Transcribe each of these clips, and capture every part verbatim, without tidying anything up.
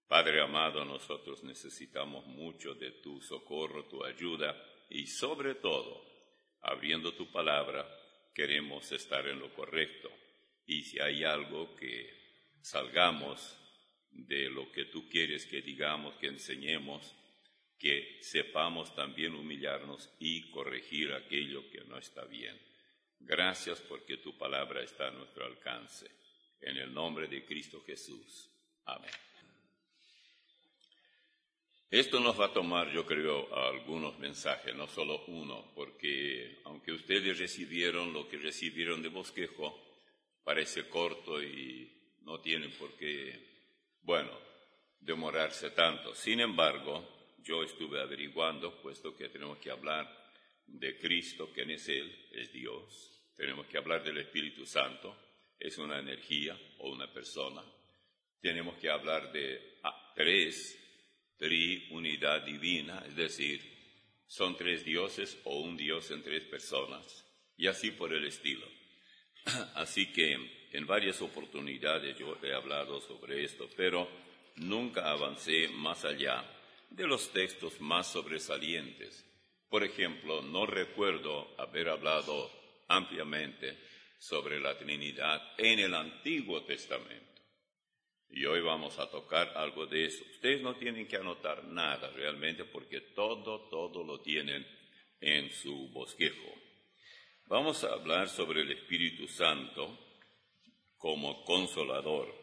Padre amado, nosotros necesitamos mucho de tu socorro, tu ayuda y sobre todo, abriendo tu palabra, queremos estar en lo correcto. Y si hay algo que salgamos de lo que tú quieres que digamos, que enseñemos, que sepamos también humillarnos y corregir aquello que no está bien. Gracias porque tu palabra está a nuestro alcance. En el nombre de Cristo Jesús. Amén. Esto nos va a tomar, yo creo, algunos mensajes, no solo uno, porque aunque ustedes recibieron lo que recibieron de bosquejo, parece corto y no tienen por qué, bueno, demorarse tanto. Sin embargo, yo estuve averiguando, puesto que tenemos que hablar de Cristo, quién es Él, es Dios. Tenemos que hablar del Espíritu Santo, es una energía o una persona. Tenemos que hablar de ah, tres, triunidad divina, es decir, son tres dioses o un Dios en tres personas, y así por el estilo. Así que en varias oportunidades yo he hablado sobre esto, pero nunca avancé más allá de los textos más sobresalientes. Por ejemplo, no recuerdo haber hablado ampliamente sobre la Trinidad en el Antiguo Testamento. Y hoy vamos a tocar algo de eso. Ustedes no tienen que anotar nada realmente porque todo, todo lo tienen en su bosquejo. Vamos a hablar sobre el Espíritu Santo como consolador.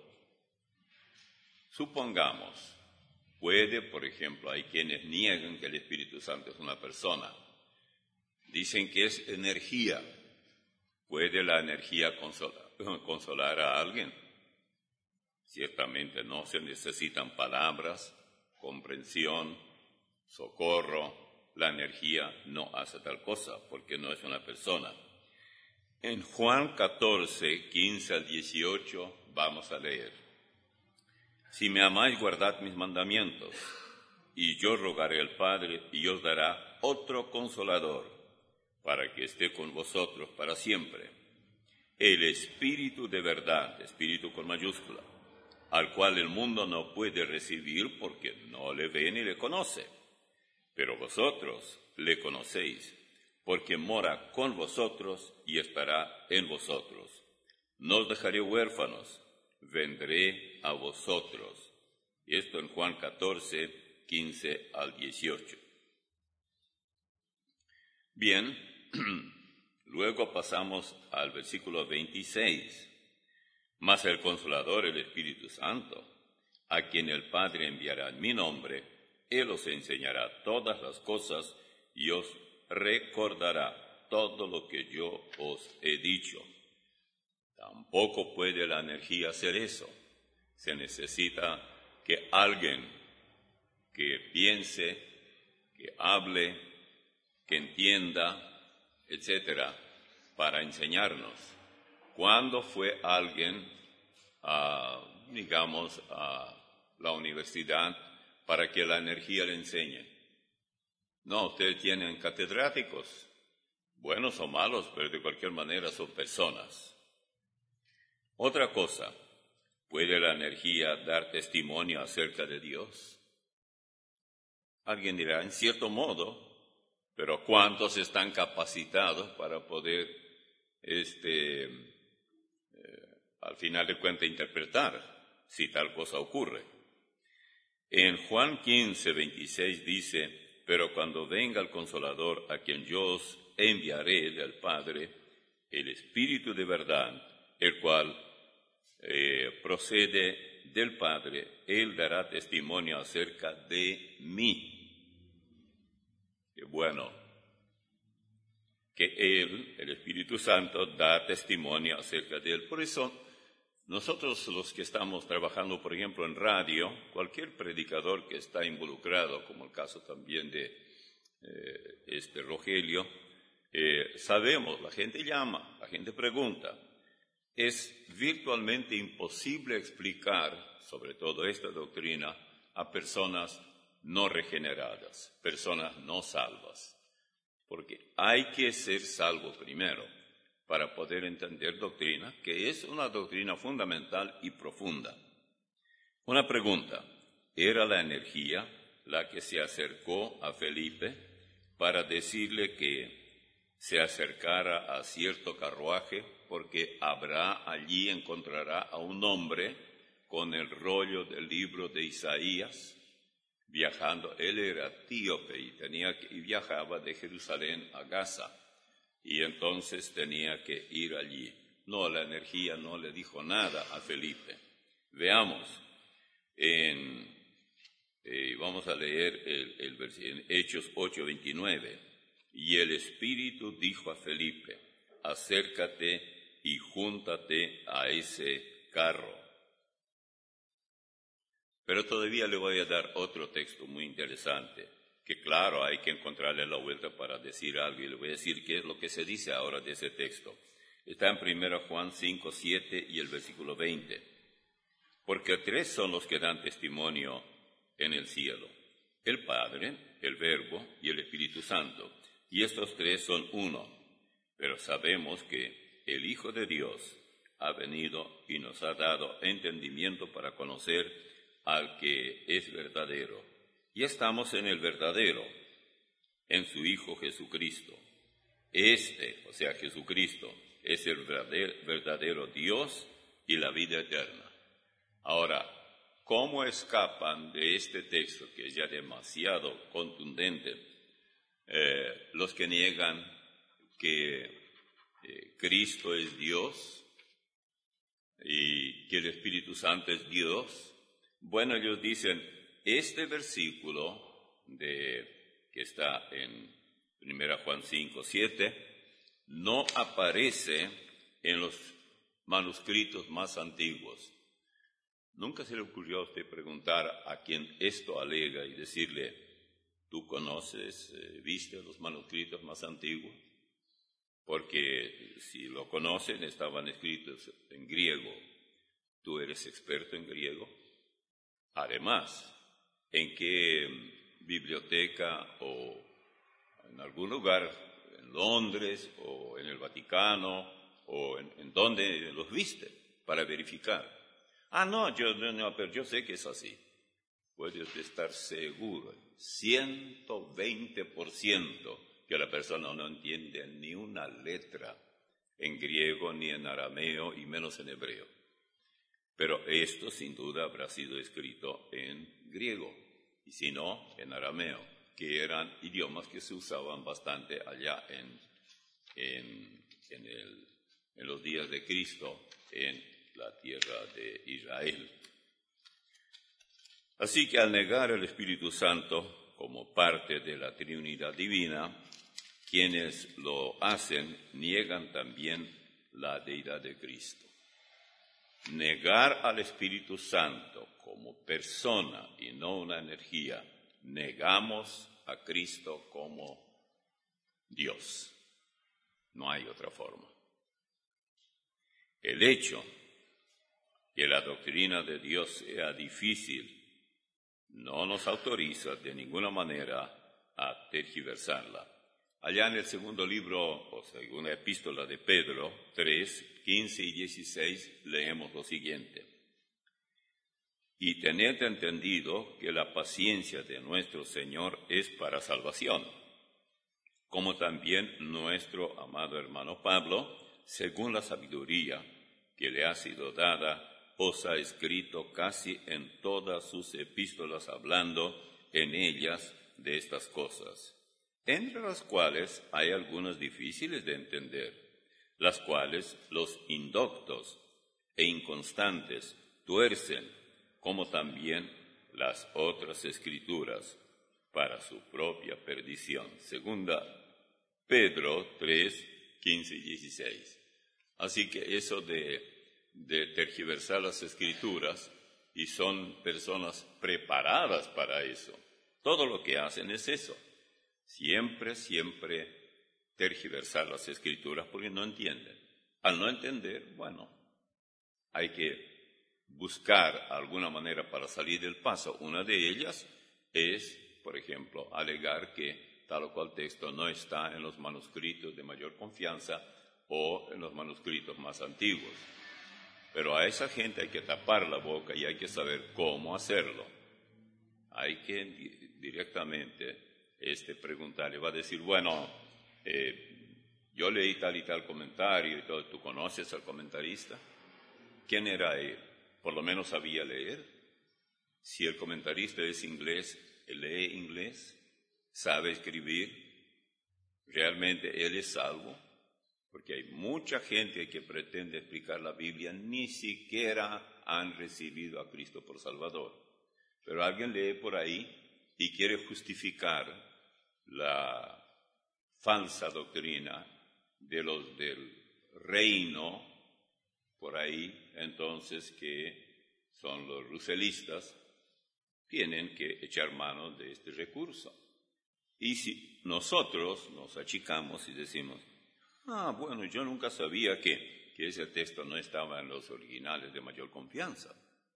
Supongamos, puede, por ejemplo, hay quienes niegan que el Espíritu Santo es una persona. Dicen que es energía. ¿Puede la energía consolar, consolar a alguien? Ciertamente no, se necesitan palabras, comprensión, socorro. La energía no hace tal cosa porque no es una persona. En Juan catorce, quince al dieciocho vamos a leer. Si me amáis, guardad mis mandamientos, y yo rogaré al Padre, y os dará otro consolador, para que esté con vosotros para siempre. El Espíritu de verdad, Espíritu con mayúscula, al cual el mundo no puede recibir porque no le ve ni le conoce. Pero vosotros le conocéis, porque mora con vosotros y estará en vosotros. No os dejaré huérfanos, vendré a vosotros. Y esto en Juan catorce, quince al dieciocho. Bien, luego pasamos al versículo veintiséis. Mas el Consolador, el Espíritu Santo, a quien el Padre enviará en mi nombre, Él os enseñará todas las cosas y os recordará todo lo que yo os he dicho. Tampoco puede la energía hacer eso. Se necesita que alguien que piense, que hable, que entienda, etcétera, para enseñarnos. ¿Cuándo fue alguien, a, digamos, a la universidad para que la energía le enseñe? No, ustedes tienen catedráticos, buenos o malos, pero de cualquier manera son personas. Otra cosa, ¿puede la energía dar testimonio acerca de Dios? Alguien dirá, en cierto modo, pero ¿cuántos están capacitados para poder, este, eh, al final de cuentas, interpretar si tal cosa ocurre? En Juan quince, veintiséis dice, pero cuando venga el Consolador, a quien yo os enviaré del Padre, el Espíritu de verdad, el cual eh, procede del Padre, Él dará testimonio acerca de mí. Qué bueno que Él, el Espíritu Santo, da testimonio acerca de Él. Por eso, nosotros los que estamos trabajando, por ejemplo, en radio, cualquier predicador que está involucrado, como el caso también de eh, este Rogelio, eh, sabemos, la gente llama, la gente pregunta. Es virtualmente imposible explicar, sobre todo esta doctrina, a personas no regeneradas, personas no salvas. Porque hay que ser salvo primero para poder entender doctrina, que es una doctrina fundamental y profunda. Una pregunta, era la energía la que se acercó a Felipe para decirle que se acercara a cierto carruaje, porque habrá allí, encontrará a un hombre con el rollo del libro de Isaías, viajando. Él era etíope y, tenía que, y viajaba de Jerusalén a Gaza, y entonces tenía que ir allí. No, la energía no le dijo nada a Felipe. Veamos, en, eh, vamos a leer el, el versículo, en Hechos ocho veintinueve. Y el Espíritu dijo a Felipe, acércate y júntate a ese carro. Pero todavía le voy a dar otro texto muy interesante, que claro, hay que encontrarle la vuelta para decir algo, y le voy a decir qué es lo que se dice ahora de ese texto. Está en primera Juan cinco, siete y el versículo veinte. Porque tres son los que dan testimonio en el cielo: el Padre, el Verbo y el Espíritu Santo. Y estos tres son uno. Pero sabemos que el Hijo de Dios ha venido y nos ha dado entendimiento para conocer al que es verdadero. Y estamos en el verdadero, en su Hijo Jesucristo. Este, o sea, Jesucristo, es el verdadero Dios y la vida eterna. Ahora, ¿cómo escapan de este texto, que es ya demasiado contundente, eh, los que niegan que eh, Cristo es Dios y que el Espíritu Santo es Dios? Bueno, ellos dicen, este versículo de, que está en primera Juan cinco, siete, no aparece en los manuscritos más antiguos. ¿Nunca se le ocurrió a usted preguntar a quien esto alega y decirle, ¿tú conoces, eh, viste los manuscritos más antiguos? Porque si lo conocen, estaban escritos en griego. ¿Tú eres experto en griego? Además, ¿en qué biblioteca o en algún lugar, en Londres o en el Vaticano, o en, en dónde los viste para verificar? Ah, no, yo, no, pero yo sé que es así. Puede usted estar seguro, ciento veinte por ciento, que la persona no entiende ni una letra en griego ni en arameo y menos en hebreo. Pero esto sin duda habrá sido escrito en griego, y si no, en arameo, que eran idiomas que se usaban bastante allá en, en, en, el, en los días de Cristo, en la tierra de Israel. Así que al negar el Espíritu Santo como parte de la Trinidad Divina, quienes lo hacen niegan también la deidad de Cristo. Negar al Espíritu Santo como persona y no una energía, negamos a Cristo como Dios. No hay otra forma. El hecho que la doctrina de Dios sea difícil no nos autoriza de ninguna manera a tergiversarla. Allá en el segundo libro, o segunda epístola de Pedro, tres, quince y dieciséis, leemos lo siguiente. Y tened entendido que la paciencia de nuestro Señor es para salvación, como también nuestro amado hermano Pablo, según la sabiduría que le ha sido dada, os ha escrito casi en todas sus epístolas, hablando en ellas de estas cosas, entre las cuales hay algunas difíciles de entender, las cuales los indoctos e inconstantes tuercen, como también las otras escrituras, para su propia perdición. Segunda Pedro tres, quince y dieciséis. Así que eso de, de tergiversar las escrituras, y son personas preparadas para eso, todo lo que hacen es eso. Siempre, siempre tergiversar las escrituras porque no entienden. Al no entender, bueno, hay que buscar alguna manera para salir del paso. Una de ellas es, por ejemplo, alegar que tal o cual texto no está en los manuscritos de mayor confianza o en los manuscritos más antiguos. Pero a esa gente hay que tapar la boca y hay que saber cómo hacerlo. hay que di- directamente este, preguntarle. Va a decir, bueno, eh, yo leí tal y tal comentario y todo. ¿Tú conoces al comentarista? ¿Quién era él? Por lo menos sabía leer. Si el comentarista es inglés, él lee inglés, sabe escribir. ¿Realmente él es salvo? Porque hay mucha gente que pretende explicar la Biblia, ni siquiera han recibido a Cristo por Salvador. Pero alguien lee por ahí y quiere justificar la falsa doctrina de los del reino, por ahí, entonces, que son los ruselistas, tienen que echar mano de este recurso. Y si nosotros nos achicamos y decimos, ah, bueno, yo nunca sabía que, que ese texto no estaba en los originales de mayor confianza.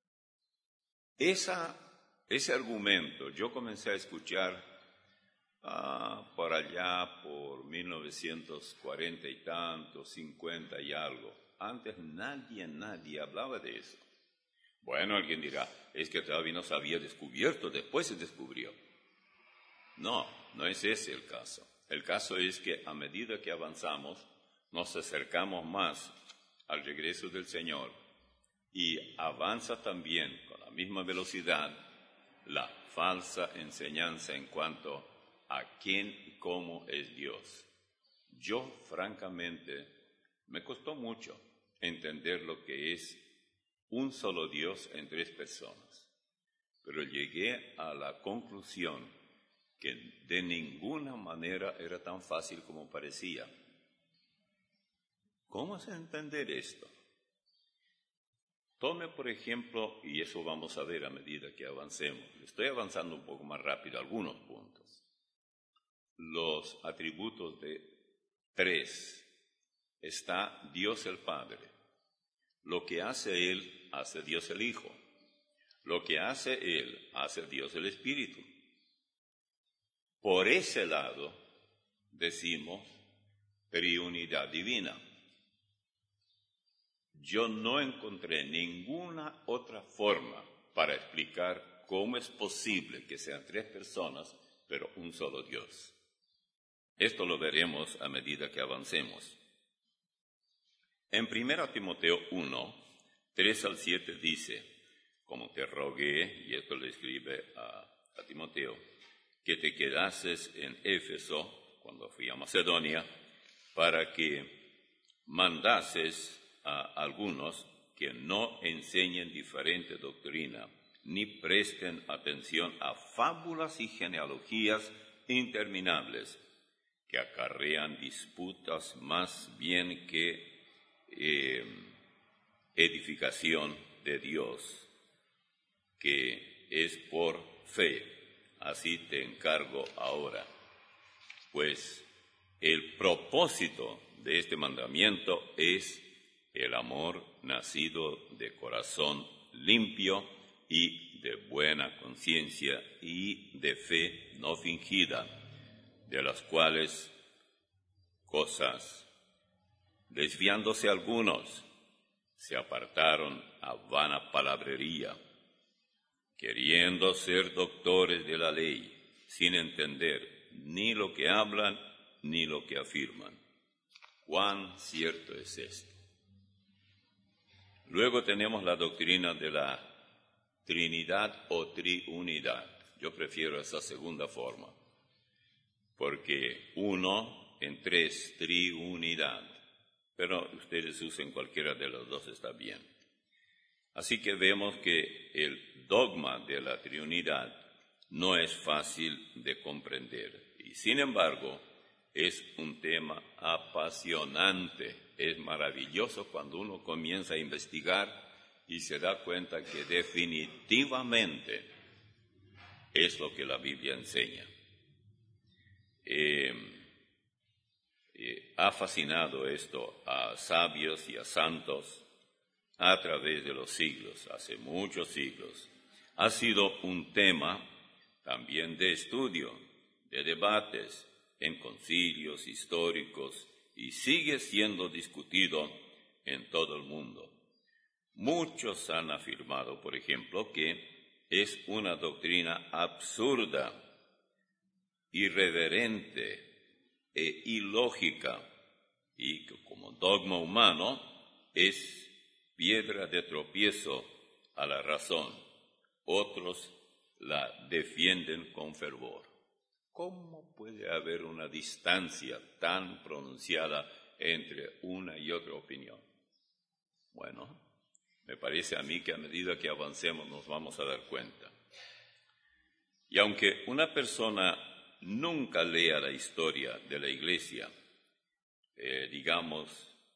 Esa, ese argumento yo comencé a escuchar ah, por allá por mil novecientos cuarenta y tanto, cincuenta y algo. Antes nadie, nadie hablaba de eso. Bueno, alguien dirá, es que todavía no se había descubierto, después se descubrió. No, no es ese el caso. El caso es que a medida que avanzamos, nos acercamos más al regreso del Señor y avanza también con la misma velocidad la falsa enseñanza en cuanto a quién y cómo es Dios. Yo, francamente, me costó mucho entender lo que es un solo Dios en tres personas, pero llegué a la conclusión que de ninguna manera era tan fácil como parecía. ¿Cómo es entender esto? Tome, por ejemplo, y eso vamos a ver a medida que avancemos. Estoy avanzando un poco más rápido algunos puntos. Los atributos de tres. Está Dios el Padre. Lo que hace Él, hace Dios el Hijo. Lo que hace Él, hace Dios el Espíritu. Por ese lado, decimos triunidad divina. Yo no encontré ninguna otra forma para explicar cómo es posible que sean tres personas, pero un solo Dios. Esto lo veremos a medida que avancemos. En primera Timoteo uno, tres al siete dice, como te rogué, y esto le escribe a, a Timoteo, que te quedases en Éfeso, cuando fui a Macedonia, para que mandases a algunos que no enseñen diferente doctrina, ni presten atención a fábulas y genealogías interminables, que acarrean disputas más bien que eh, edificación de Dios, que es por fe. Así te encargo ahora, pues el propósito de este mandamiento es el amor nacido de corazón limpio y de buena conciencia y de fe no fingida, de las cuales cosas, desviándose algunos, se apartaron a vana palabrería, queriendo ser doctores de la ley, sin entender ni lo que hablan ni lo que afirman. ¿Cuán cierto es esto? Luego tenemos la doctrina de la Trinidad o triunidad. Yo prefiero esa segunda forma, porque uno en tres, triunidad, pero ustedes usen cualquiera de los dos, está bien. Así que vemos que el dogma de la triunidad no es fácil de comprender y, sin embargo, es un tema apasionante. Es maravilloso cuando uno comienza a investigar y se da cuenta que definitivamente es lo que la Biblia enseña. Eh, eh, ha fascinado esto a sabios y a santos a través de los siglos, hace muchos siglos. Ha sido un tema también de estudio, de debates en concilios históricos y sigue siendo discutido en todo el mundo. Muchos han afirmado, por ejemplo, que es una doctrina absurda, irreverente e ilógica, y que como dogma humano es piedra de tropiezo a la razón. Otros la defienden con fervor. ¿Cómo puede haber una distancia tan pronunciada entre una y otra opinión? Bueno, me parece a mí que a medida que avancemos nos vamos a dar cuenta. Y aunque una persona nunca lea la historia de la Iglesia, eh, digamos,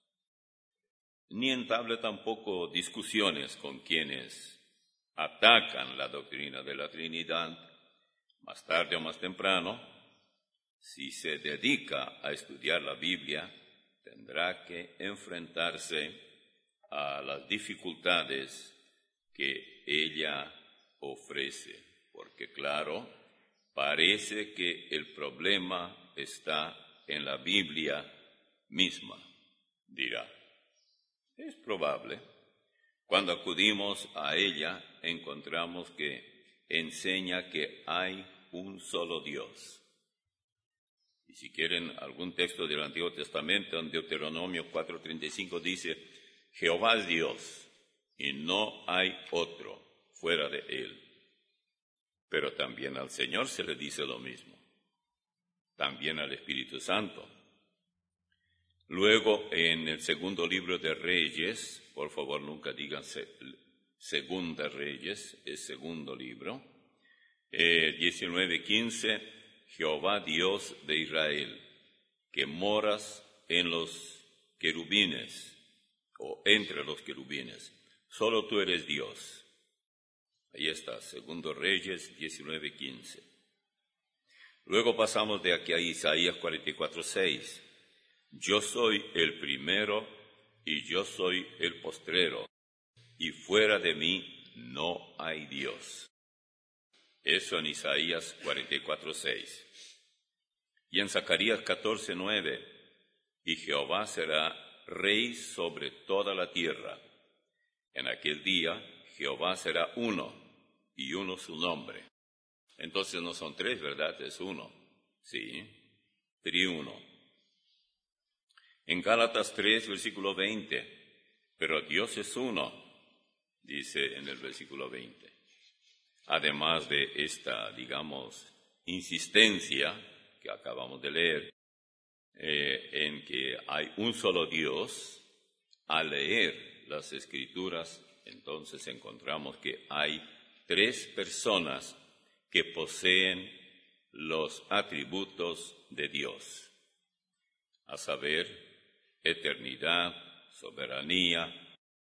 ni entable tampoco discusiones con quienes atacan la doctrina de la Trinidad, más tarde o más temprano, si se dedica a estudiar la Biblia, tendrá que enfrentarse a las dificultades que ella ofrece, porque claro, parece que el problema está en la Biblia misma, dirá. Es probable. Cuando acudimos a ella, encontramos que enseña que hay un solo Dios. Y si quieren algún texto del Antiguo Testamento, en Deuteronomio cuatro treinta y cinco dice, Jehová es Dios, y no hay otro fuera de él. Pero también al Señor se le dice lo mismo, también al Espíritu Santo. Luego, en el segundo libro de Reyes, por favor nunca digan Segunda Reyes, es segundo libro, eh, diecinueve quince, Jehová Dios de Israel, que moras en los querubines, o entre los querubines, solo tú eres Dios. Ahí está, segundo Reyes diecinueve quince. Luego pasamos de aquí a Isaías cuarenta y cuatro seis. Yo soy el primero y yo soy el postrero, y fuera de mí no hay Dios. Eso en Isaías cuarenta y cuatro seis. Y en Zacarías catorce nueve, y Jehová será rey sobre toda la tierra. En aquel día Jehová será uno, y uno su nombre. Entonces no son tres, ¿verdad? Es uno. Sí, triuno. En Gálatas tres, versículo veinte, pero Dios es uno, dice en el versículo veinte. Además de esta, digamos, insistencia que acabamos de leer, eh, en que hay un solo Dios, al leer las Escrituras, entonces encontramos que hay tres personas que poseen los atributos de Dios, a saber, eternidad, soberanía,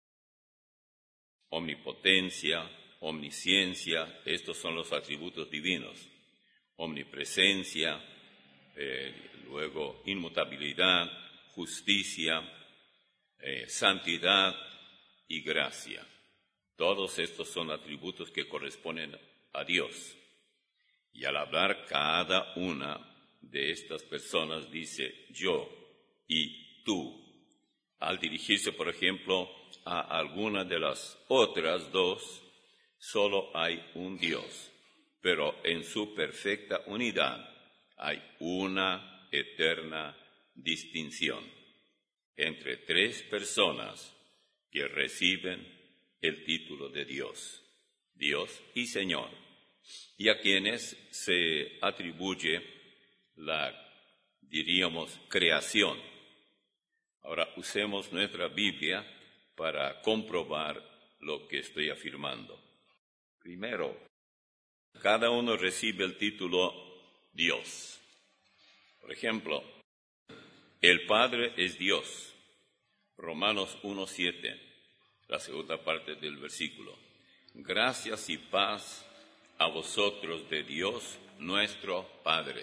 omnipotencia, omnisciencia. Estos son los atributos divinos. Omnipresencia, eh, luego inmutabilidad, justicia, eh, santidad y gracia. Todos estos son atributos que corresponden a Dios. Y al hablar cada una de estas personas dice yo y tú. Al dirigirse, por ejemplo, a alguna de las otras dos, solo hay un Dios, pero en su perfecta unidad hay una eterna distinción entre tres personas que reciben el título de Dios, Dios y Señor, y a quienes se atribuye la, diríamos, creación. Ahora, usemos nuestra Biblia para comprobar lo que estoy afirmando. Primero, cada uno recibe el título Dios. Por ejemplo, el Padre es Dios. Romanos uno siete, la segunda parte del versículo. Gracias y paz a vosotros de Dios nuestro Padre.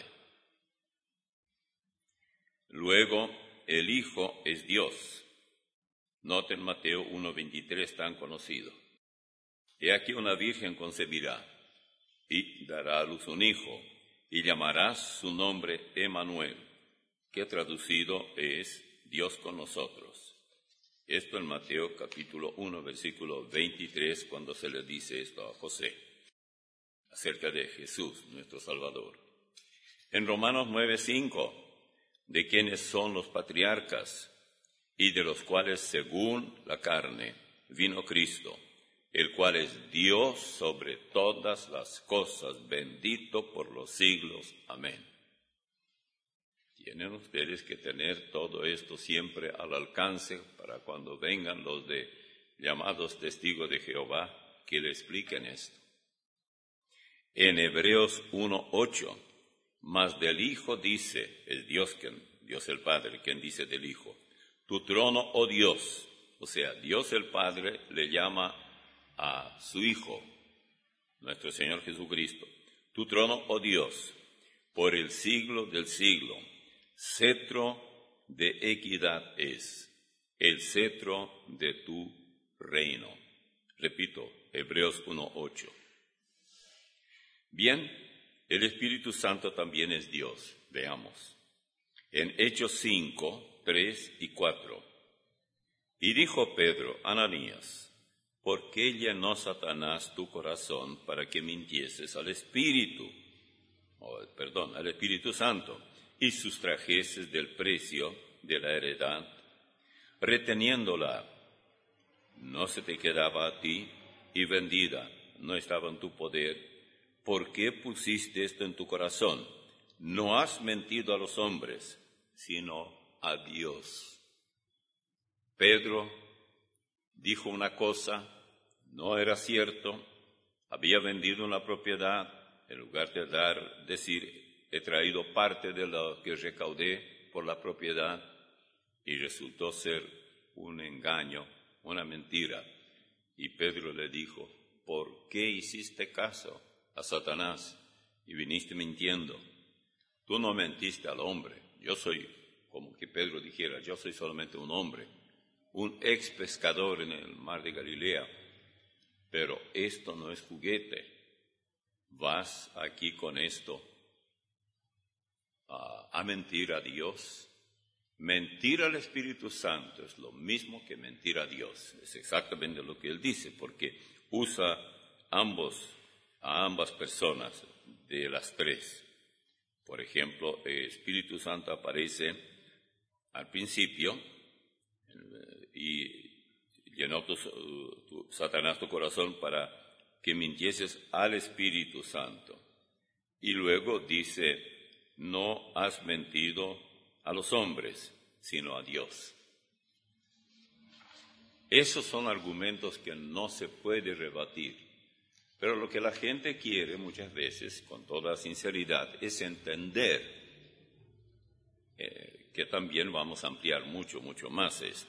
Luego, el Hijo es Dios. Noten Mateo uno veintitrés, tan conocido. He aquí una virgen concebirá y dará a luz un hijo, y llamarás su nombre Emmanuel, que traducido es Dios con nosotros. Esto en Mateo capítulo uno, versículo veintitrés, cuando se le dice esto a José. acerca de Jesús, nuestro Salvador. En Romanos nueve cinco, de quienes son los patriarcas y de los cuales según la carne vino Cristo, el cual es Dios sobre todas las cosas, bendito por los siglos. Amén. Tienen ustedes que tener todo esto siempre al alcance para cuando vengan los de llamados testigos de Jehová que le expliquen esto. En Hebreos uno ocho, mas del Hijo dice, es Dios quien, Dios el Padre, quien dice del Hijo, tu trono, oh Dios, o sea, Dios el Padre le llama a su Hijo, nuestro Señor Jesucristo, tu trono, oh Dios, por el siglo del siglo, cetro de equidad es, el cetro de tu reino. Repito, Hebreos uno ocho. Bien, el Espíritu Santo también es Dios. Veamos. En Hechos cinco, tres y cuatro. Y dijo Pedro, Ananías, ¿por qué llenó Satanás tu corazón para que mintieses al Espíritu? Oh, perdón, al Espíritu Santo, y sustrajeses del precio de la heredad, reteniéndola, no se te quedaba a ti, y vendida, no estaba en tu poder. ¿Por qué pusiste esto en tu corazón? No has mentido a los hombres, sino a Dios. Pedro dijo una cosa, no era cierto, había vendido una propiedad, en lugar de dar, decir, he traído parte de lo que recaudé por la propiedad, y resultó ser un engaño, una mentira. Y Pedro le dijo, ¿por qué hiciste caso a Satanás y viniste mintiendo? Tú no mentiste al hombre. Yo soy, como que Pedro dijera, yo soy solamente un hombre, un ex pescador en el mar de Galilea, pero esto no es juguete. ¿Vas aquí con esto a, a mentir a Dios? Mentir al Espíritu Santo es lo mismo que mentir a Dios. Es exactamente lo que él dice, porque usa ambos, a ambas personas de las tres. Por ejemplo, el Espíritu Santo aparece al principio y llenó tu, tu, Satanás tu corazón para que mintieses al Espíritu Santo. Y luego dice, no has mentido a los hombres, sino a Dios. Esos son argumentos que no se puede rebatir. Pero lo que la gente quiere muchas veces, con toda sinceridad, es entender eh, que también vamos a ampliar mucho, mucho más esto.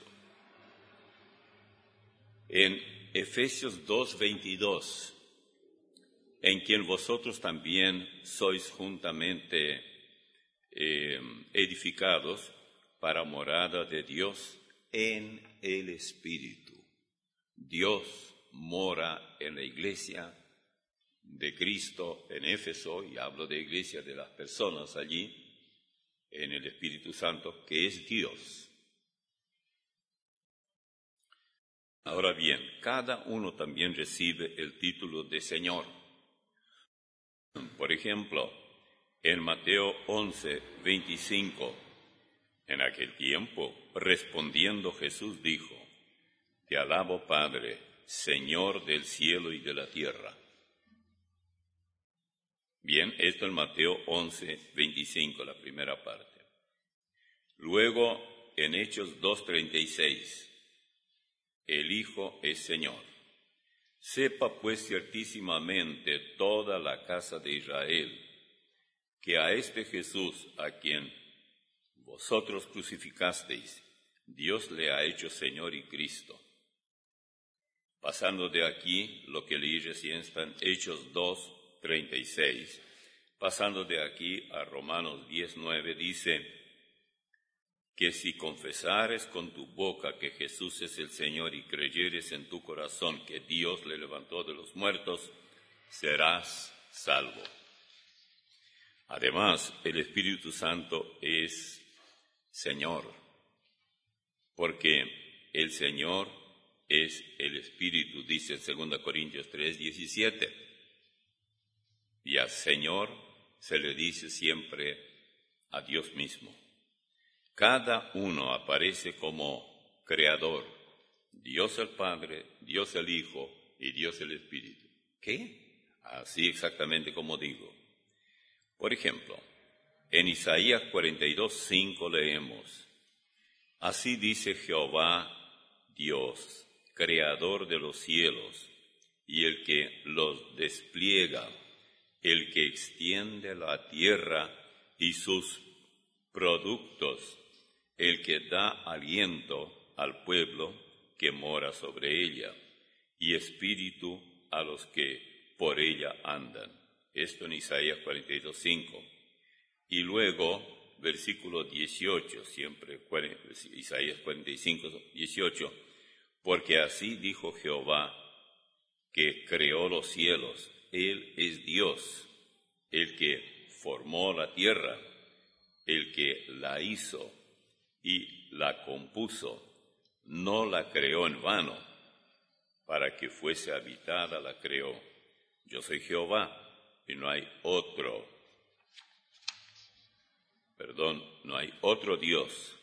En Efesios dos veintidós, en quien vosotros también sois juntamente eh, edificados para morada de Dios en el Espíritu. Dios mora en la iglesia de Cristo en Éfeso, y hablo de iglesia de las personas allí, en el Espíritu Santo, que es Dios. Ahora bien, cada uno también recibe el título de Señor. Por ejemplo, en Mateo once, veinticinco, en aquel tiempo, respondiendo Jesús dijo, Te alabo, Padre, Señor del cielo y de la tierra. Bien, esto en Mateo once, veinticinco, la primera parte. Luego, en Hechos dos, treinta y seis, el Hijo es Señor. Sepa pues ciertísimamente toda la casa de Israel, que a este Jesús, a quien vosotros crucificasteis, Dios le ha hecho Señor y Cristo. Pasando de aquí, lo que leí recién está en Hechos dos, treinta y seis. Pasando de aquí a Romanos diez, nueve, dice que si confesares con tu boca que Jesús es el Señor y creyeres en tu corazón que Dios le levantó de los muertos, serás salvo. Además, el Espíritu Santo es Señor, porque el Señor es el Espíritu, dice en segunda Corintios tres, diecisiete. y a Señor se le dice siempre a Dios mismo. Cada uno aparece como creador, Dios el Padre, Dios el Hijo y Dios el Espíritu. ¿Qué? Así exactamente como digo. Por ejemplo, en Isaías cuarenta y dos, cinco leemos: Así dice Jehová, Dios, creador de los cielos, y el que los despliega, el que extiende la tierra y sus productos, el que da aliento al pueblo que mora sobre ella, y espíritu a los que por ella andan. Esto en Isaías cuarenta y dos, cinco. Y luego, versículo dieciocho, siempre Isaías cuarenta y cinco, dieciocho, porque así dijo Jehová, que creó los cielos, Él es Dios, el que formó la tierra, el que la hizo y la compuso, no la creó en vano, para que fuese habitada la creó. Yo soy Jehová y no hay otro, perdón, no hay otro Dios,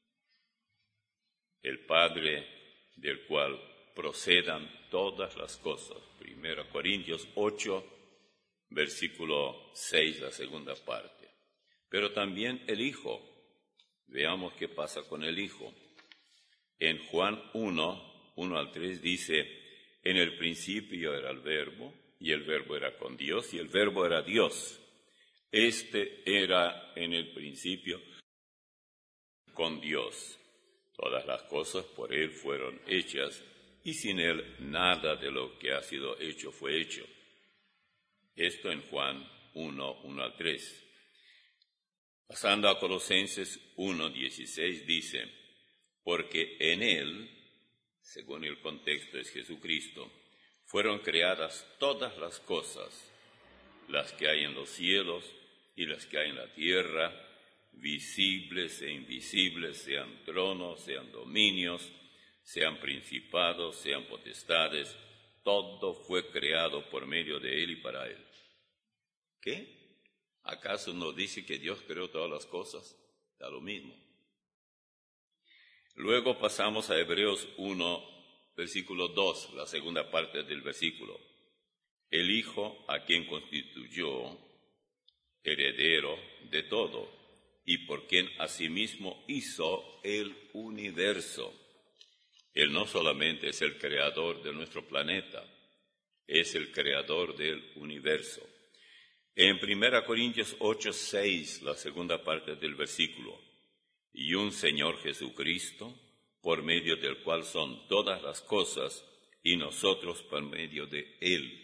el Padre del cual procedan todas las cosas. Primera Corintios ocho, versículo seis, la segunda parte. Pero también el Hijo. Veamos qué pasa con el Hijo. En Juan uno, uno al tres dice: en el principio era el Verbo, y el Verbo era con Dios, y el Verbo era Dios. Este era en el principio con Dios. Todas las cosas por Él fueron hechas, y sin Él nada de lo que ha sido hecho fue hecho. Esto en Juan uno, uno al tres. Pasando a Colosenses uno, dieciséis, dice: porque en Él, según el contexto es Jesucristo, fueron creadas todas las cosas, las que hay en los cielos y las que hay en la tierra, visibles e invisibles, sean tronos, sean dominios, sean principados, sean potestades, todo fue creado por medio de Él y para Él. ¿Qué? ¿Acaso no dice que Dios creó todas las cosas? Da lo mismo. Luego pasamos a Hebreos uno, versículo dos, la segunda parte del versículo. El Hijo a quien constituyó heredero de todo, y por quien asimismo hizo el universo. Él no solamente es el creador de nuestro planeta, es el creador del universo. En Primera Corintios ocho, seis, la segunda parte del versículo, y un Señor Jesucristo, por medio del cual son todas las cosas, y nosotros por medio de Él.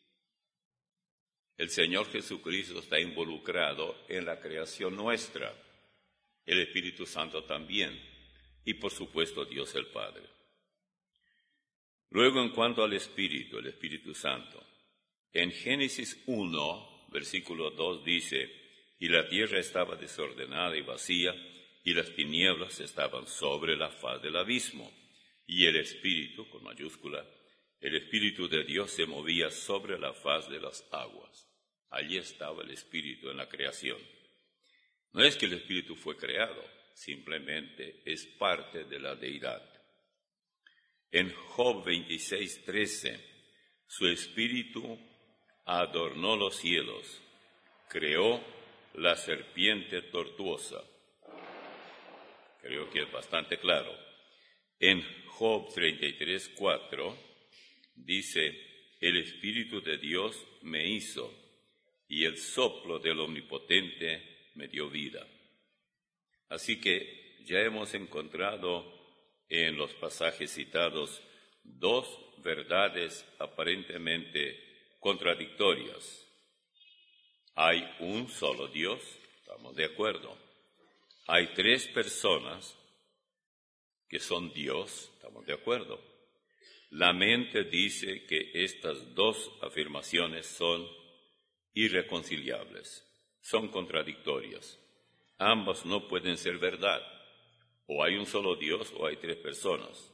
El Señor Jesucristo está involucrado en la creación nuestra, el Espíritu Santo también, y por supuesto Dios el Padre. Luego, en cuanto al Espíritu, el Espíritu Santo, en Génesis uno, versículo dos dice: y la tierra estaba desordenada y vacía, y las tinieblas estaban sobre la faz del abismo, y el Espíritu, con mayúscula, el Espíritu de Dios se movía sobre la faz de las aguas. Allí estaba el Espíritu en la creación. No es que el Espíritu fue creado, simplemente es parte de la deidad. En Job veintiséis, trece, su Espíritu adornó los cielos, creó la serpiente tortuosa. Creo que es bastante claro. En Job treinta y tres, cuatro, dice: el Espíritu de Dios me hizo, y el soplo del Omnipotente me dio vida. Así que ya hemos encontrado en los pasajes citados dos verdades aparentemente contradictorias. Hay un solo Dios, estamos de acuerdo. Hay tres personas que son Dios, estamos de acuerdo. La mente dice que estas dos afirmaciones son irreconciliables, son contradictorias. Ambas no pueden ser verdad. O hay un solo Dios o hay tres personas.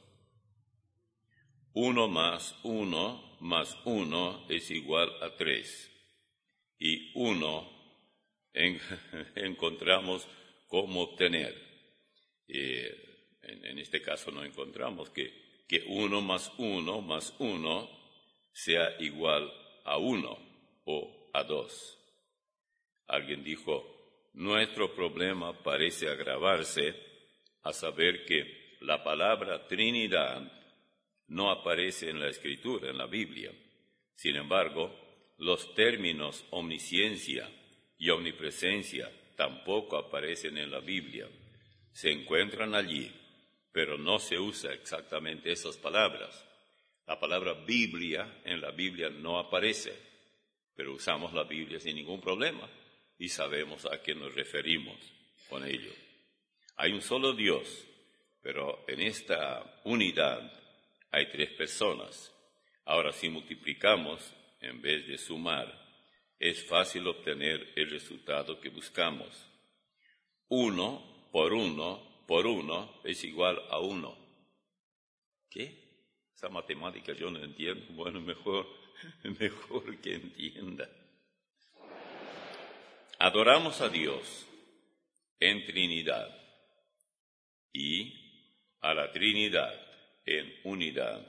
Uno más uno más uno es igual a tres. y uno en, encontramos cómo obtener. Eh, en, en este caso no encontramos que, que uno más uno más uno sea igual a uno o a dos. Alguien dijo, nuestro problema parece agravarse a saber que la palabra Trinidad no aparece en la Escritura, en la Biblia. Sin embargo, los términos omnisciencia y omnipresencia tampoco aparecen en la Biblia. Se encuentran allí, pero no se usa exactamente esas palabras. La palabra Biblia en la Biblia no aparece, pero usamos la Biblia sin ningún problema y sabemos a qué nos referimos con ello. Hay un solo Dios, pero en esta unidad hay tres personas. Ahora, si multiplicamos en vez de sumar, es fácil obtener el resultado que buscamos. Uno por uno por uno es igual a uno. ¿Qué? Esa matemática yo no entiendo. Bueno, mejor, mejor que entienda. Adoramos a Dios en Trinidad y a la Trinidad en unidad,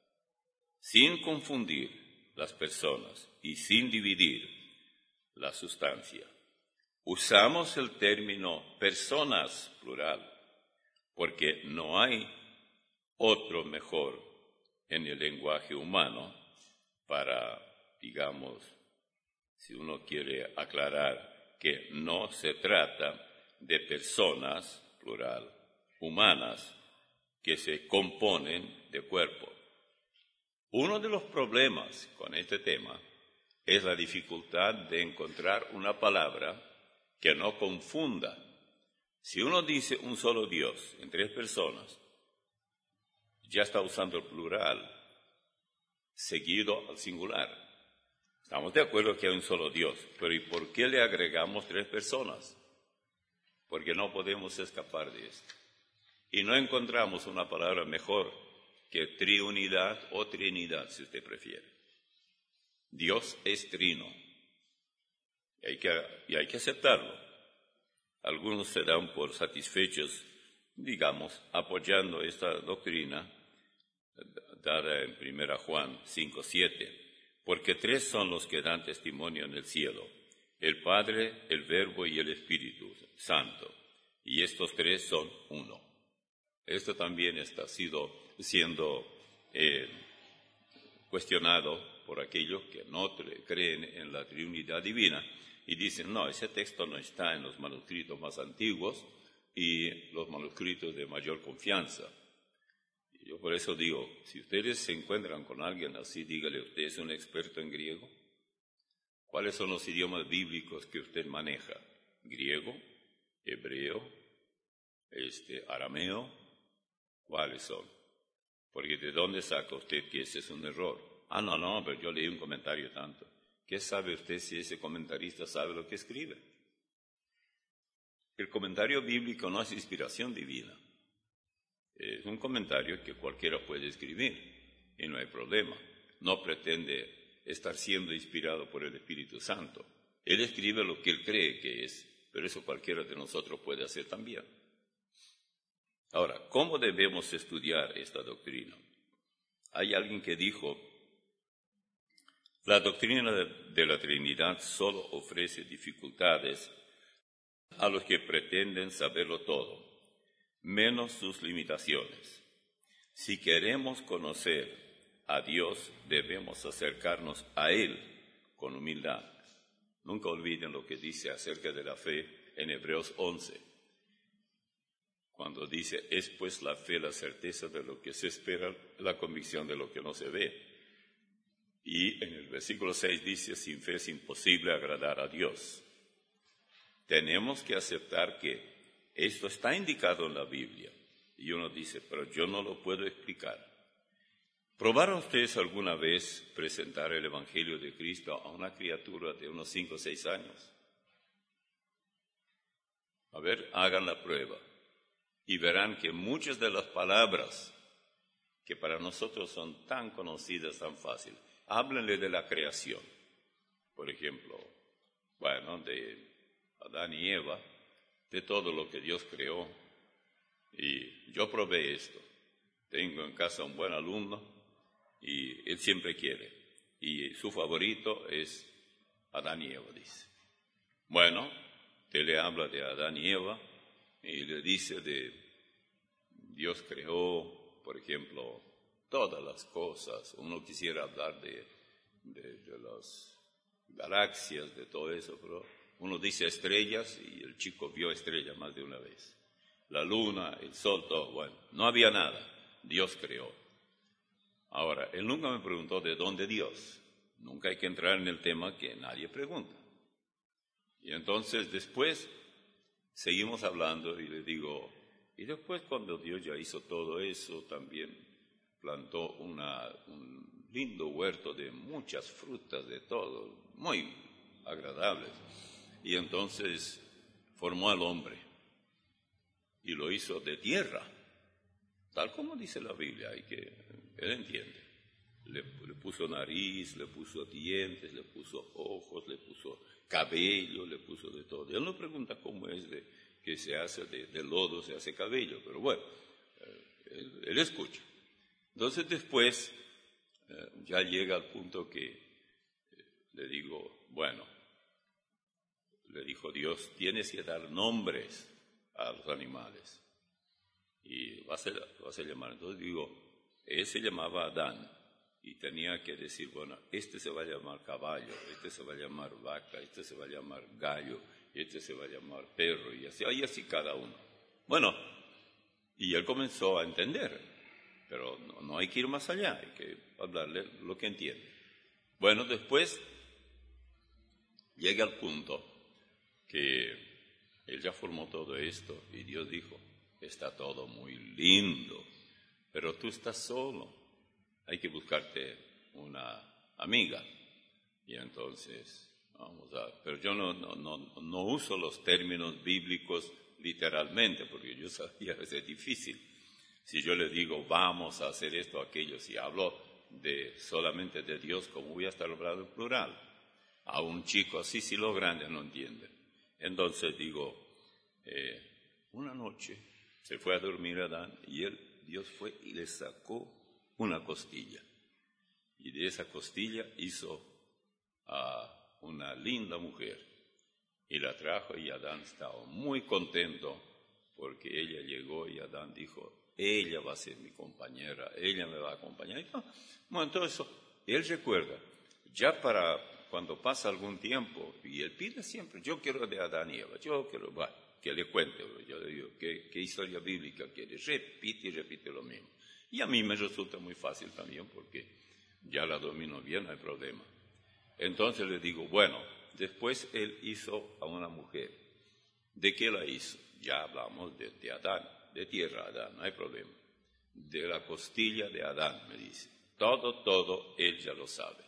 sin confundir las personas y sin dividir la sustancia. Usamos el término personas plural, porque no hay otro mejor en el lenguaje humano para, digamos, si uno quiere aclarar que no se trata de personas, plural, humanas, que se componen de cuerpo. Uno de los problemas con este tema es la dificultad de encontrar una palabra que no confunda. Si uno dice un solo Dios en tres personas, ya está usando el plural seguido al singular. Estamos de acuerdo que hay un solo Dios, pero ¿y por qué le agregamos tres personas? Porque no podemos escapar de esto. Y no encontramos una palabra mejor que triunidad o trinidad, si usted prefiere. Dios es trino. Y hay que, y hay que aceptarlo. Algunos se dan por satisfechos, digamos, apoyando esta doctrina dada en primera Juan cinco siete. Porque tres son los que dan testimonio en el cielo, el Padre, el Verbo y el Espíritu Santo, y estos tres son uno. Esto también está sido, siendo eh, cuestionado por aquellos que no creen en la Trinidad divina y dicen, no, ese texto no está en los manuscritos más antiguos y los manuscritos de mayor confianza. Yo por eso digo, si ustedes se encuentran con alguien así, dígale, ¿usted es un experto en griego? ¿Cuáles son los idiomas bíblicos que usted maneja? ¿Griego? ¿Hebreo? Este, ¿arameo? ¿Cuáles son? Porque ¿de dónde saca usted que ese es un error? Ah, no, no, pero yo leí un comentario tanto. ¿Qué sabe usted si ese comentarista sabe lo que escribe? El comentario bíblico no es inspiración divina. Es un comentario que cualquiera puede escribir y no hay problema. No pretende estar siendo inspirado por el Espíritu Santo. Él escribe lo que él cree que es, pero eso cualquiera de nosotros puede hacer también. Ahora, ¿cómo debemos estudiar esta doctrina? Hay alguien que dijo, la doctrina de la Trinidad solo ofrece dificultades a los que pretenden saberlo todo, menos sus limitaciones. Si queremos conocer a Dios, debemos acercarnos a Él con humildad. Nunca olviden lo que dice acerca de la fe en Hebreos once, cuando dice, es pues la fe la certeza de lo que se espera, la convicción de lo que no se ve. Y en el versículo seis dice, sin fe es imposible agradar a Dios. Tenemos que aceptar que esto está indicado en la Biblia. Y uno dice, pero yo no lo puedo explicar. ¿Probaron ustedes alguna vez presentar el Evangelio de Cristo a una criatura de unos cinco o seis años? A ver, hagan la prueba. Y verán que muchas de las palabras que para nosotros son tan conocidas, tan fáciles, háblenle de la creación. Por ejemplo, bueno, de Adán y Eva, de todo lo que Dios creó. Y yo probé esto. Tengo en casa un buen alumno y él siempre quiere. Y su favorito es Adán y Eva, dice. Bueno, él le habla de Adán y Eva y le dice de Dios creó, por ejemplo, todas las cosas. Uno quisiera hablar de, de, de las galaxias, de todo eso, pero uno dice estrellas y el chico vio estrellas más de una vez. La luna, el sol, todo, bueno, no había nada, Dios creó. Ahora, él nunca me preguntó de dónde Dios, nunca hay que entrar en el tema que nadie pregunta. Y entonces después seguimos hablando y le digo, y después cuando Dios ya hizo todo eso, también plantó una, un lindo huerto de muchas frutas, de todo, muy agradables. Y entonces formó al hombre y lo hizo de tierra, tal como dice la Biblia, y que él entiende. Le, le puso nariz, le puso dientes, le puso ojos, le puso cabello, le puso de todo. Él no pregunta cómo es de, que se hace de, de lodo, se hace cabello, pero bueno, eh, él, él escucha. Entonces después eh, ya llega al punto que eh, le digo, bueno, le dijo Dios, tienes que dar nombres a los animales y vas a, vas a llamar. Entonces digo, él se llamaba Adán y tenía que decir, bueno, este se va a llamar caballo, este se va a llamar vaca, este se va a llamar gallo, este se va a llamar perro, y así, y así cada uno. Bueno, y él comenzó a entender, pero no, no hay que ir más allá, hay que hablarle lo que entiende. Bueno, después llega al punto que él ya formó todo esto y Dios dijo, está todo muy lindo, pero tú estás solo, hay que buscarte una amiga. Y entonces, vamos a, pero yo no, no, no, no uso los términos bíblicos literalmente, porque yo sabía que es difícil. Si yo le digo, vamos a hacer esto o aquello, si hablo de, solamente de Dios, ¿cómo voy a estar hablando en plural? A un chico así, si lo grande no entiende. Entonces digo, eh, una noche se fue a dormir Adán y él, Dios fue y le sacó una costilla. Y de esa costilla hizo a una linda mujer y la trajo y Adán estaba muy contento porque ella llegó y Adán dijo, ella va a ser mi compañera, ella me va a acompañar. Y, bueno, entonces él recuerda, ya para cuando pasa algún tiempo, y él pide siempre, yo quiero de Adán y Eva, yo quiero, bueno, que le cuente, yo le digo, ¿qué, qué historia bíblica quiere? Repite y repite lo mismo. Y a mí me resulta muy fácil también porque ya la domino bien, no hay problema. Entonces le digo, bueno, después él hizo a una mujer. ¿De qué la hizo? Ya hablamos de, de Adán, de tierra Adán, no hay problema. De la costilla de Adán, me dice. Todo, todo, él ya lo sabe.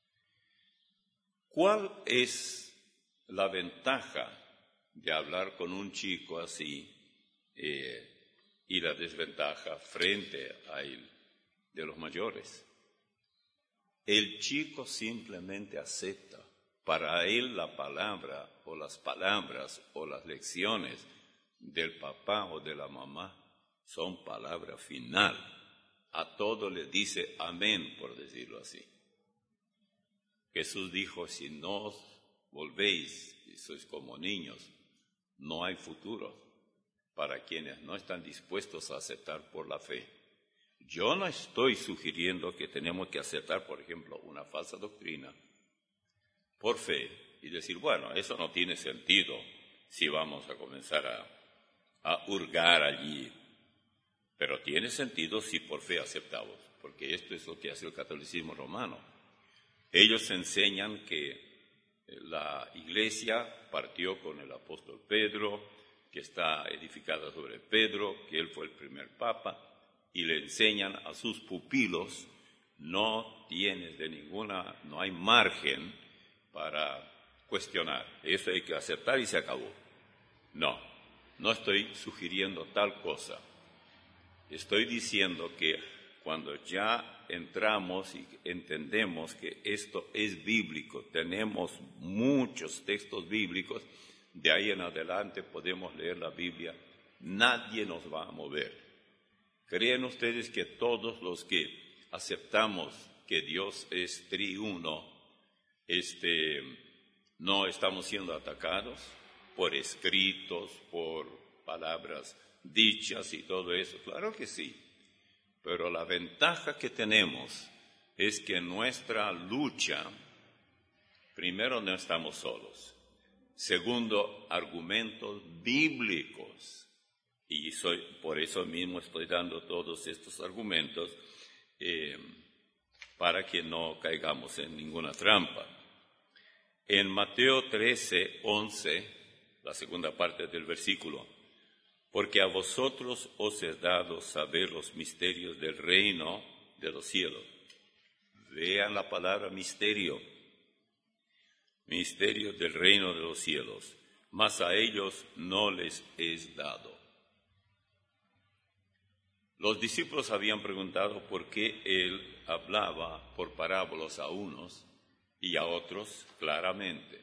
¿Cuál es la ventaja de hablar con un chico así eh, y la desventaja frente a él de los mayores? El chico simplemente acepta. Para él la palabra o las palabras o las lecciones del papá o de la mamá son palabra final. A todo le dice amén, por decirlo así. Jesús dijo, si no os volvéis y sois como niños, no hay futuro para quienes no están dispuestos a aceptar por la fe. Yo no estoy sugiriendo que tenemos que aceptar, por ejemplo, una falsa doctrina por fe y decir, bueno, eso no tiene sentido si vamos a comenzar a, a hurgar allí, pero tiene sentido si por fe aceptamos, porque esto es lo que hace el catolicismo romano. Ellos enseñan que la iglesia partió con el apóstol Pedro, que está edificada sobre Pedro, que él fue el primer papa, y le enseñan a sus pupilos, no tienes de ninguna, no hay margen para cuestionar, eso hay que aceptar y se acabó. No, no estoy sugiriendo tal cosa. Estoy diciendo que cuando ya entramos y entendemos que esto es bíblico. Tenemos muchos textos bíblicos. De ahí en adelante podemos leer la Biblia. Nadie nos va a mover. ¿Creen ustedes que todos los que aceptamos que Dios es triuno, este, no estamos siendo atacados por escritos, por palabras dichas y todo eso? Claro que sí. Pero la ventaja que tenemos es que en nuestra lucha, primero, no estamos solos. Segundo, argumentos bíblicos. Y soy, por eso mismo estoy dando todos estos argumentos eh, para que no caigamos en ninguna trampa. En Mateo trece, once, la segunda parte del versículo, porque a vosotros os es dado saber los misterios del reino de los cielos. Vean la palabra misterio. Misterios del reino de los cielos, mas a ellos no les es dado. Los discípulos habían preguntado por qué él hablaba por parábolas a unos y a otros claramente.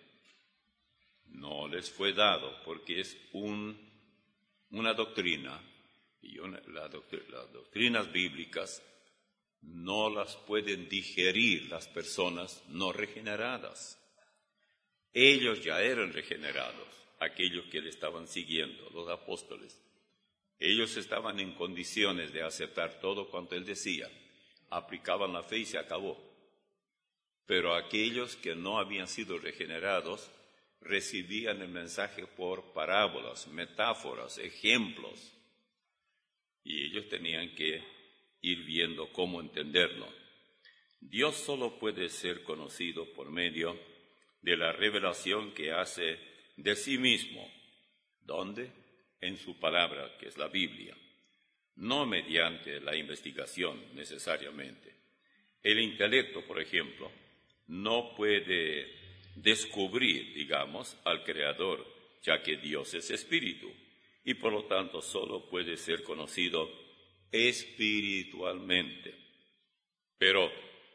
No les fue dado porque es un, una doctrina, y una, la doctr- las doctrinas bíblicas no las pueden digerir las personas no regeneradas. Ellos ya eran regenerados, aquellos que le estaban siguiendo, los apóstoles. Ellos estaban en condiciones de aceptar todo cuanto él decía, aplicaban la fe y se acabó. Pero aquellos que no habían sido regenerados recibían el mensaje por parábolas, metáforas, ejemplos, y ellos tenían que ir viendo cómo entenderlo. Dios solo puede ser conocido por medio de la revelación que hace de sí mismo. ¿Dónde? En su palabra, que es la Biblia. No mediante la investigación, necesariamente. El intelecto, por ejemplo, no puede descubrir, digamos, al Creador, ya que Dios es espíritu, y por lo tanto solo puede ser conocido espiritualmente. Pero,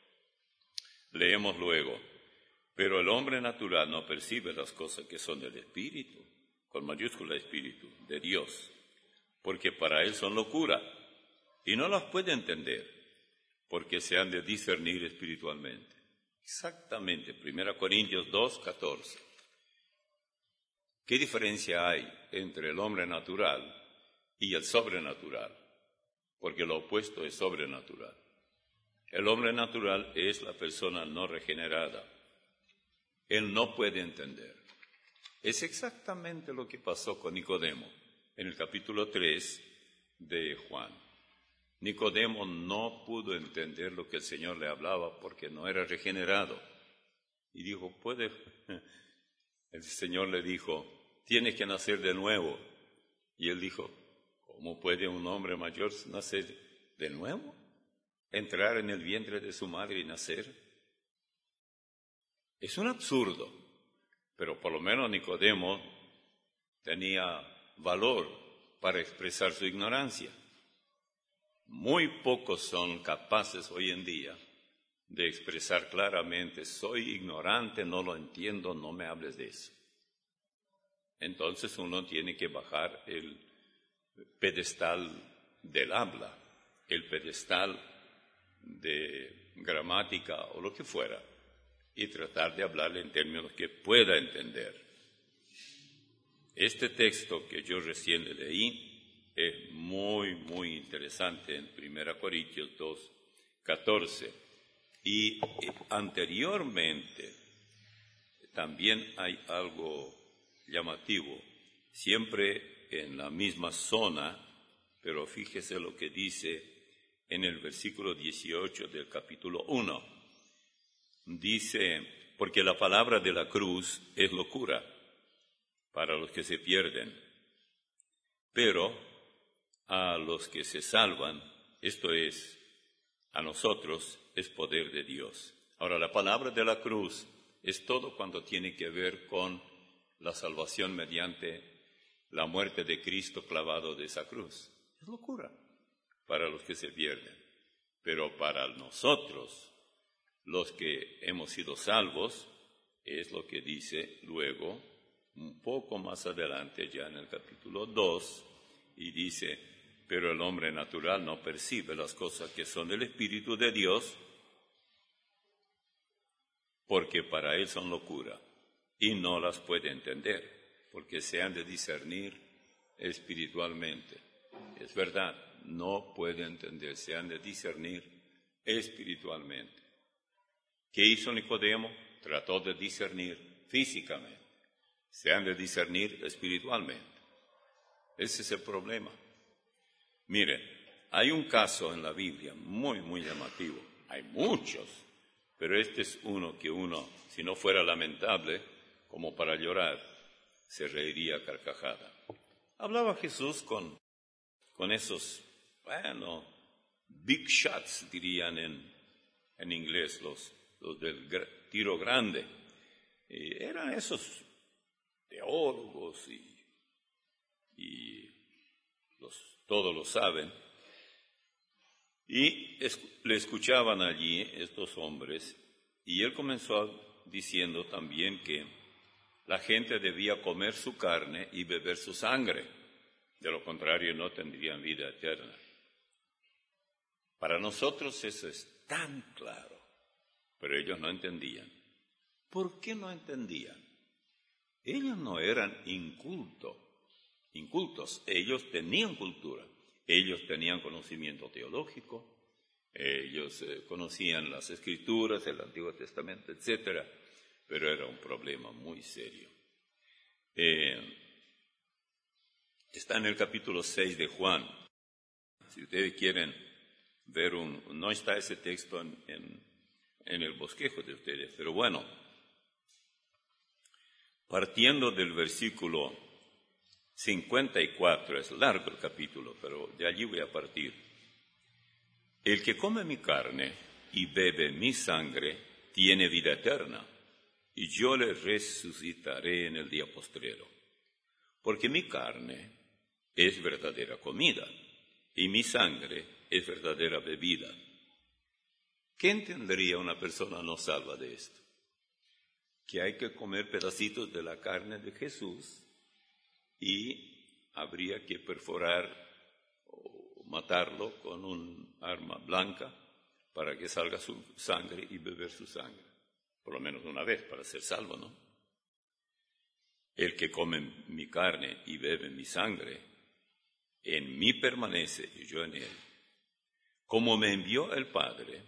leemos luego, pero el hombre natural no percibe las cosas que son del Espíritu, con mayúscula Espíritu, de Dios, porque para él son locura, y no las puede entender, porque se han de discernir espiritualmente. Exactamente, primera Corintios dos, catorce. ¿Qué diferencia hay entre el hombre natural y el sobrenatural? Porque lo opuesto es sobrenatural. El hombre natural es la persona no regenerada. Él no puede entender. Es exactamente lo que pasó con Nicodemo en el capítulo tres de Juan. Nicodemo no pudo entender lo que el Señor le hablaba porque no era regenerado. Y dijo, ¿puede? El Señor le dijo, tienes que nacer de nuevo. Y él dijo, ¿cómo puede un hombre mayor nacer de nuevo? ¿Entrar en el vientre de su madre y nacer? Es un absurdo, pero por lo menos Nicodemo tenía valor para expresar su ignorancia. Muy pocos son capaces hoy en día de expresar claramente, soy ignorante, no lo entiendo, no me hables de eso. Entonces uno tiene que bajar el pedestal del habla, el pedestal de gramática o lo que fuera, y tratar de hablarle en términos que pueda entender. Este texto que yo recién le leí es muy, muy interesante en primera Corintios dos, catorce. Y anteriormente también hay algo llamativo, siempre en la misma zona, pero fíjese lo que dice en el versículo dieciocho del capítulo uno. Dice, porque la palabra de la cruz es locura para los que se pierden, pero a los que se salvan, esto es, a nosotros, es poder de Dios. Ahora, la palabra de la cruz es todo cuanto tiene que ver con la salvación mediante la muerte de Cristo clavado de esa cruz. Es locura para los que se pierden, pero para nosotros, los que hemos sido salvos, es lo que dice luego, un poco más adelante, ya en el capítulo dos, y dice, pero el hombre natural no percibe las cosas que son del Espíritu de Dios, porque para él son locura, y no las puede entender, porque se han de discernir espiritualmente. Es verdad, no puede entender, se han de discernir espiritualmente. ¿Qué hizo Nicodemo? Trató de discernir físicamente, se han de discernir espiritualmente. Ese es el problema. Miren, hay un caso en la Biblia muy, muy llamativo. Hay muchos, pero este es uno que uno, si no fuera lamentable, como para llorar, se reiría a carcajada. Hablaba Jesús con, con esos, bueno, big shots, dirían en, en inglés, los, los del gr- tiro grande. Y eran esos teólogos y, y los, todos lo saben. Y es, le escuchaban allí estos hombres, y él comenzó diciendo también que la gente debía comer su carne y beber su sangre, de lo contrario no tendrían vida eterna. Para nosotros eso es tan claro, pero ellos no entendían. ¿Por qué no entendían? Ellos no eran incultos, incultos, ellos tenían cultura. Ellos tenían conocimiento teológico, ellos eh, conocían las Escrituras, el Antiguo Testamento, etcétera, pero era un problema muy serio. Eh, está en el capítulo seis de Juan. Si ustedes quieren ver un... No está ese texto en, en, en el bosquejo de ustedes, pero bueno, partiendo del versículo cincuenta y cuatro, es largo el capítulo, pero de allí voy a partir. El que come mi carne y bebe mi sangre tiene vida eterna, y yo le resucitaré en el día postrero. Porque mi carne es verdadera comida, y mi sangre es verdadera bebida. ¿Qué entendería una persona no salva de esto? Que hay que comer pedacitos de la carne de Jesús, y habría que perforar o matarlo con un arma blanca para que salga su sangre y beber su sangre, por lo menos una vez para ser salvo, ¿no? El que come mi carne y bebe mi sangre, en mí permanece y yo en él. Como me envió el Padre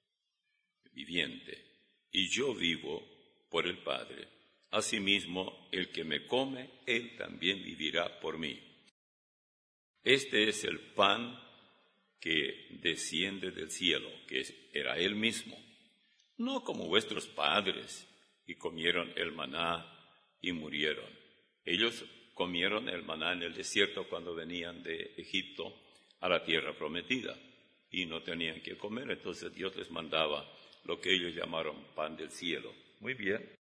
viviente, y yo vivo por el Padre, asimismo, el que me come, él también vivirá por mí. Este es el pan que desciende del cielo, que era él mismo, no como vuestros padres, que comieron el maná y murieron. Ellos comieron el maná en el desierto cuando venían de Egipto a la tierra prometida, y no tenían que comer, entonces Dios les mandaba lo que ellos llamaron pan del cielo. Muy bien.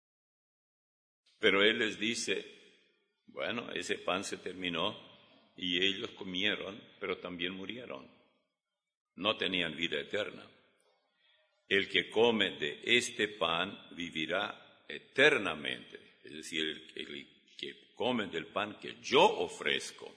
Pero Él les dice, bueno, ese pan se terminó y ellos comieron, pero también murieron. No tenían vida eterna. El que come de este pan vivirá eternamente. Es decir, el, el que come del pan que yo ofrezco.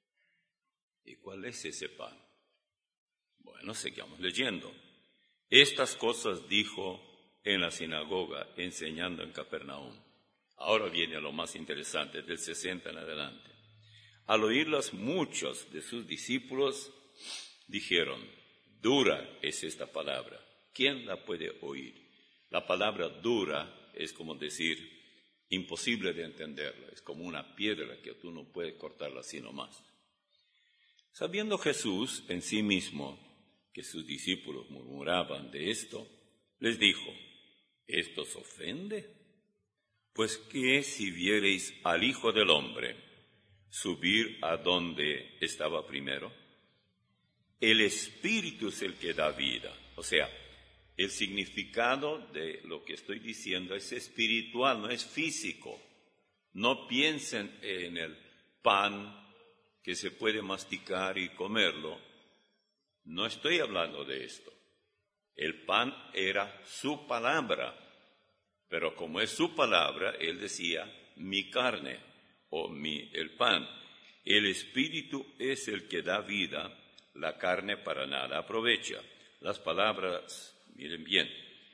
¿Y cuál es ese pan? Bueno, sigamos leyendo. Estas cosas dijo en la sinagoga, enseñando en Capernaum. Ahora viene a lo más interesante, del sesenta en adelante. Al oírlas, muchos de sus discípulos dijeron, dura es esta palabra, ¿quién la puede oír? La palabra dura es como decir, imposible de entenderla, es como una piedra que tú no puedes cortarla así nomás. Sabiendo Jesús en sí mismo que sus discípulos murmuraban de esto, les dijo, ¿esto os ofende? Pues ¿qué si viereis al Hijo del Hombre subir a donde estaba primero? El Espíritu es el que da vida. O sea, el significado de lo que estoy diciendo es espiritual, no es físico. No piensen en el pan que se puede masticar y comerlo. No estoy hablando de esto. El pan era su palabra, pero como es su palabra, él decía, mi carne o mi, el pan. El Espíritu es el que da vida, la carne para nada aprovecha. Las palabras, miren bien,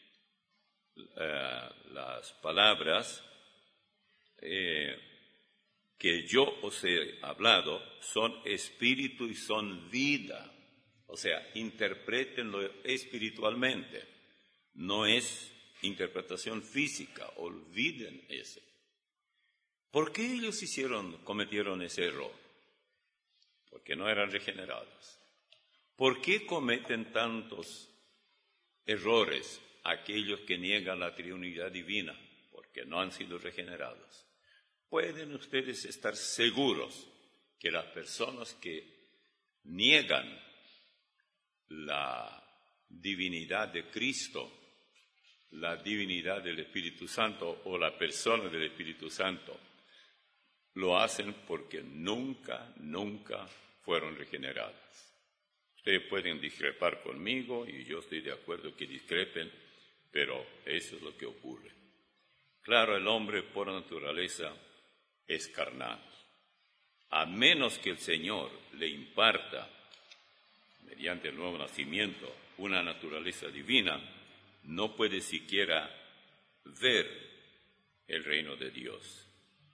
uh, las palabras eh, que yo os he hablado son espíritu y son vida. O sea, interprétenlo espiritualmente. No es interpretación física, olviden eso. ¿Por qué ellos hicieron, cometieron ese error? Porque no eran regenerados. ¿Por qué cometen tantos errores aquellos que niegan la Trinidad divina? Porque no han sido regenerados. Pueden ustedes estar seguros que las personas que niegan la divinidad de Cristo, la divinidad del Espíritu Santo o la persona del Espíritu Santo, lo hacen porque nunca, nunca fueron regeneradas. Ustedes pueden discrepar conmigo y yo estoy de acuerdo que discrepen, pero eso es lo que ocurre. Claro, el hombre por naturaleza es carnal. A menos que el Señor le imparta, mediante el nuevo nacimiento, una naturaleza divina, no puede siquiera ver el reino de Dios.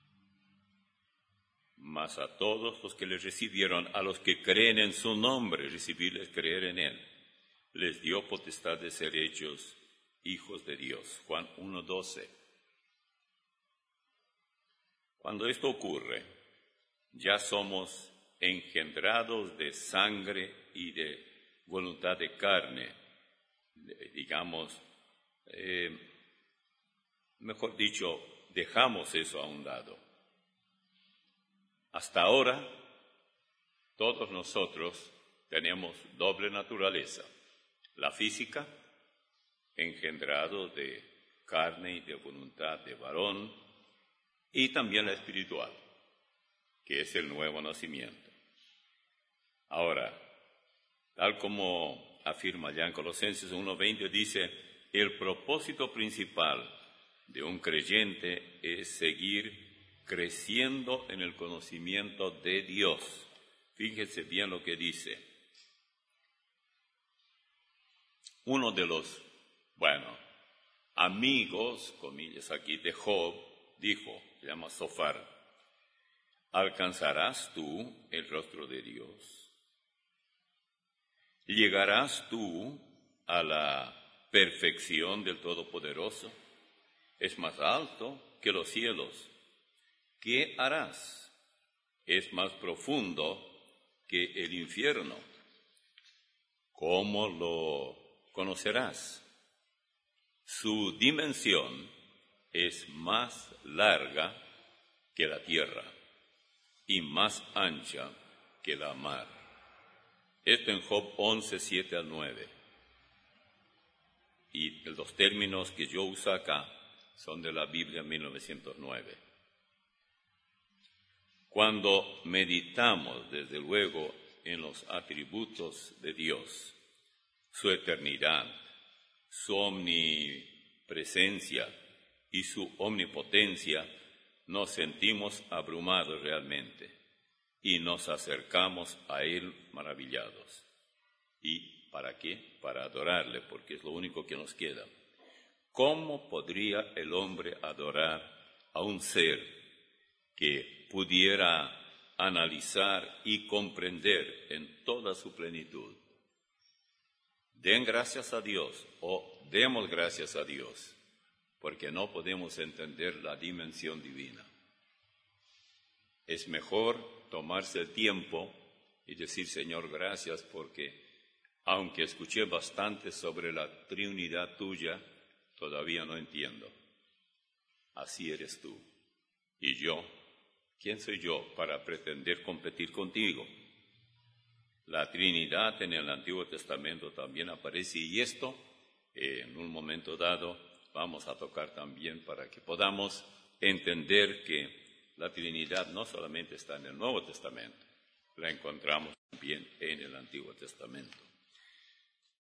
Mas a todos los que le recibieron, a los que creen en su nombre, recibirles, creer en él, les dio potestad de ser hechos hijos de Dios. Juan uno doce. Cuando esto ocurre, ya somos engendrados de sangre y de voluntad de carne, digamos, eh, mejor dicho, dejamos eso a un lado. Hasta ahora, todos nosotros tenemos doble naturaleza, la física, engendrado de carne y de voluntad de varón, y también la espiritual, que es el nuevo nacimiento. Ahora, tal como afirma ya en Colosenses uno veinte, dice, el propósito principal de un creyente es seguir creciendo en el conocimiento de Dios. Fíjense bien lo que dice. Uno de los, bueno, amigos, comillas aquí, de Job, dijo, se llama Zofar, ¿alcanzarás tú el rostro de Dios? ¿Llegarás tú a la perfección del Todopoderoso? Es más alto que los cielos. ¿Qué harás? Es más profundo que el infierno. ¿Cómo lo conocerás? Su dimensión es más larga que la tierra y más ancha que la mar. Esto en Job once, siete al nueve. Y los términos que yo uso acá son de la Biblia mil novecientos nueve. Cuando meditamos, desde luego, en los atributos de Dios, su eternidad, su omnipresencia y su omnipotencia, nos sentimos abrumados realmente y nos acercamos a Él maravillados. ¿Y para qué? Para adorarle, porque es lo único que nos queda. ¿Cómo podría el hombre adorar a un ser que pudiera analizar y comprender en toda su plenitud? Den gracias a Dios o demos gracias a Dios, porque no podemos entender la dimensión divina. Es mejor tomarse el tiempo y decir, Señor, gracias, porque aunque escuché bastante sobre la Trinidad tuya, todavía no entiendo. Así eres tú. Y yo, ¿quién soy yo para pretender competir contigo? La Trinidad en el Antiguo Testamento también aparece, y esto, eh, en un momento dado, vamos a tocar también para que podamos entender que la Trinidad no solamente está en el Nuevo Testamento, la encontramos también en el Antiguo Testamento.